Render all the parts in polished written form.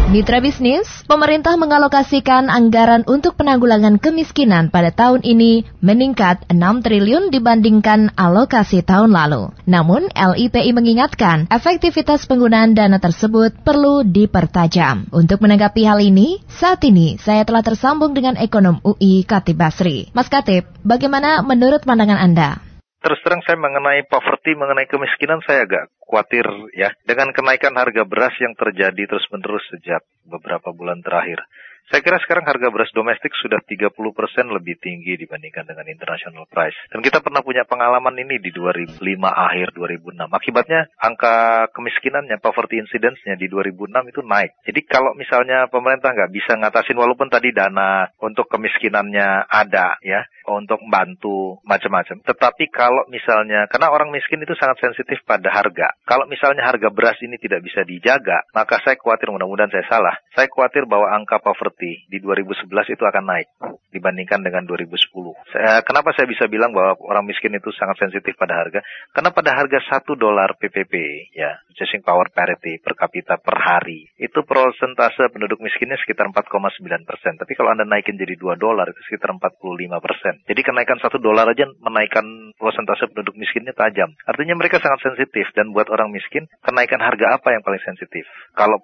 Mitra bisnis, pemerintah mengalokasikan anggaran untuk penanggulangan kemiskinan pada tahun ini meningkat 6 triliun dibandingkan alokasi tahun lalu. Namun, LIPI mengingatkan efektivitas penggunaan dana tersebut perlu dipertajam. Untuk menanggapi hal ini, saat ini saya telah tersambung dengan ekonom UI Khatib Basri. Mas Khatib, bagaimana menurut pandangan Anda? Terus terang saya mengenai poverty, mengenai kemiskinan saya agak khawatir ya. Dengan kenaikan harga beras yang terjadi terus-menerus sejak beberapa bulan terakhir. Saya kira sekarang harga beras domestik sudah 30% lebih tinggi dibandingkan dengan international price. Dan kita pernah punya pengalaman ini di 2005 akhir 2006. Akibatnya angka kemiskinannya, poverty incidence-nya di 2006 itu naik. Jadi kalau misalnya pemerintah nggak bisa ngatasin, walaupun tadi dana untuk kemiskinannya ada ya, untuk membantu macam-macam. Tetapi kalau misalnya, karena orang miskin itu sangat sensitif pada harga. Kalau misalnya harga beras ini tidak bisa dijaga, maka saya khawatir, mudah-mudahan saya salah, saya khawatir bahwa angka poverty di 2011 itu akan naik dibandingkan dengan 2010. Kenapa saya bisa bilang bahwa orang miskin itu sangat sensitif pada harga? Karena pada harga $1 PPP, ya, purchasing power parity per kapita per hari, itu persentase penduduk miskinnya sekitar 4,9%. Tapi kalau Anda naikin jadi $2, itu sekitar 45%. Jadi kenaikan $1 aja menaikkan persentase penduduk miskinnya tajam. Artinya mereka sangat sensitif, dan buat orang miskin, kenaikan harga apa yang paling sensitif? Kalau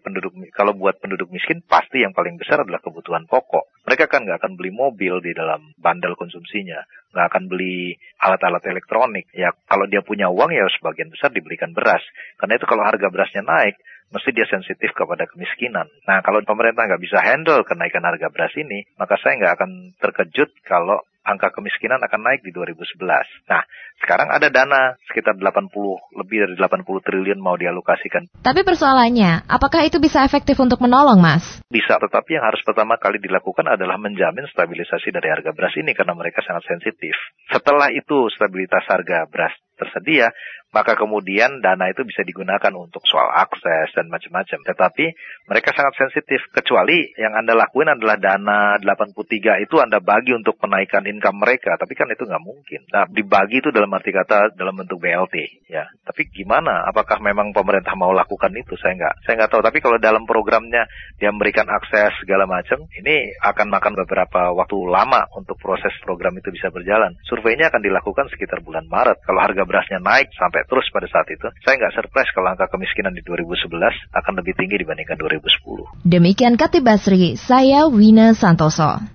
buat penduduk miskin, pasti yang paling besar adalah kebutuhan pokok. Mereka kan nggak akan beli mobil di dalam bandel konsumsinya, nggak akan beli alat-alat elektronik. Ya kalau dia punya uang ya sebagian besar dibelikan beras. Karena itu kalau harga berasnya naik, mesti dia sensitif kepada kemiskinan. Nah, kalau pemerintah nggak bisa handle kenaikan harga beras ini, maka saya nggak akan terkejut kalau angka kemiskinan akan naik di 2011. Nah, sekarang ada dana sekitar lebih dari 80 triliun mau dialokasikan. Tapi persoalannya, apakah itu bisa efektif untuk menolong, Mas? Bisa, tetapi yang harus pertama kali dilakukan adalah menjamin stabilisasi dari harga beras ini karena mereka sangat sensitif. Setelah itu stabilitas harga beras tersedia, maka kemudian dana itu bisa digunakan untuk soal akses dan macam-macam. Tetapi mereka sangat sensitif, kecuali yang Anda lakuin adalah dana 83 itu Anda bagi untuk menaikkan income mereka, tapi kan itu nggak mungkin. Nah, dibagi itu dalam arti kata dalam bentuk BLT, ya. Tapi gimana? Apakah memang pemerintah mau lakukan itu? Saya nggak tahu. Tapi kalau dalam programnya dia memberikan akses segala macam, ini akan makan beberapa waktu lama untuk proses program itu bisa berjalan. Surveinya akan dilakukan sekitar bulan Maret. Kalau harga berasnya naik sampai terus pada saat itu, saya nggak surprise kalau angka kemiskinan di 2011 akan lebih tinggi dibandingkan 2010. Demikian Khatib Basri, saya Wina Santoso.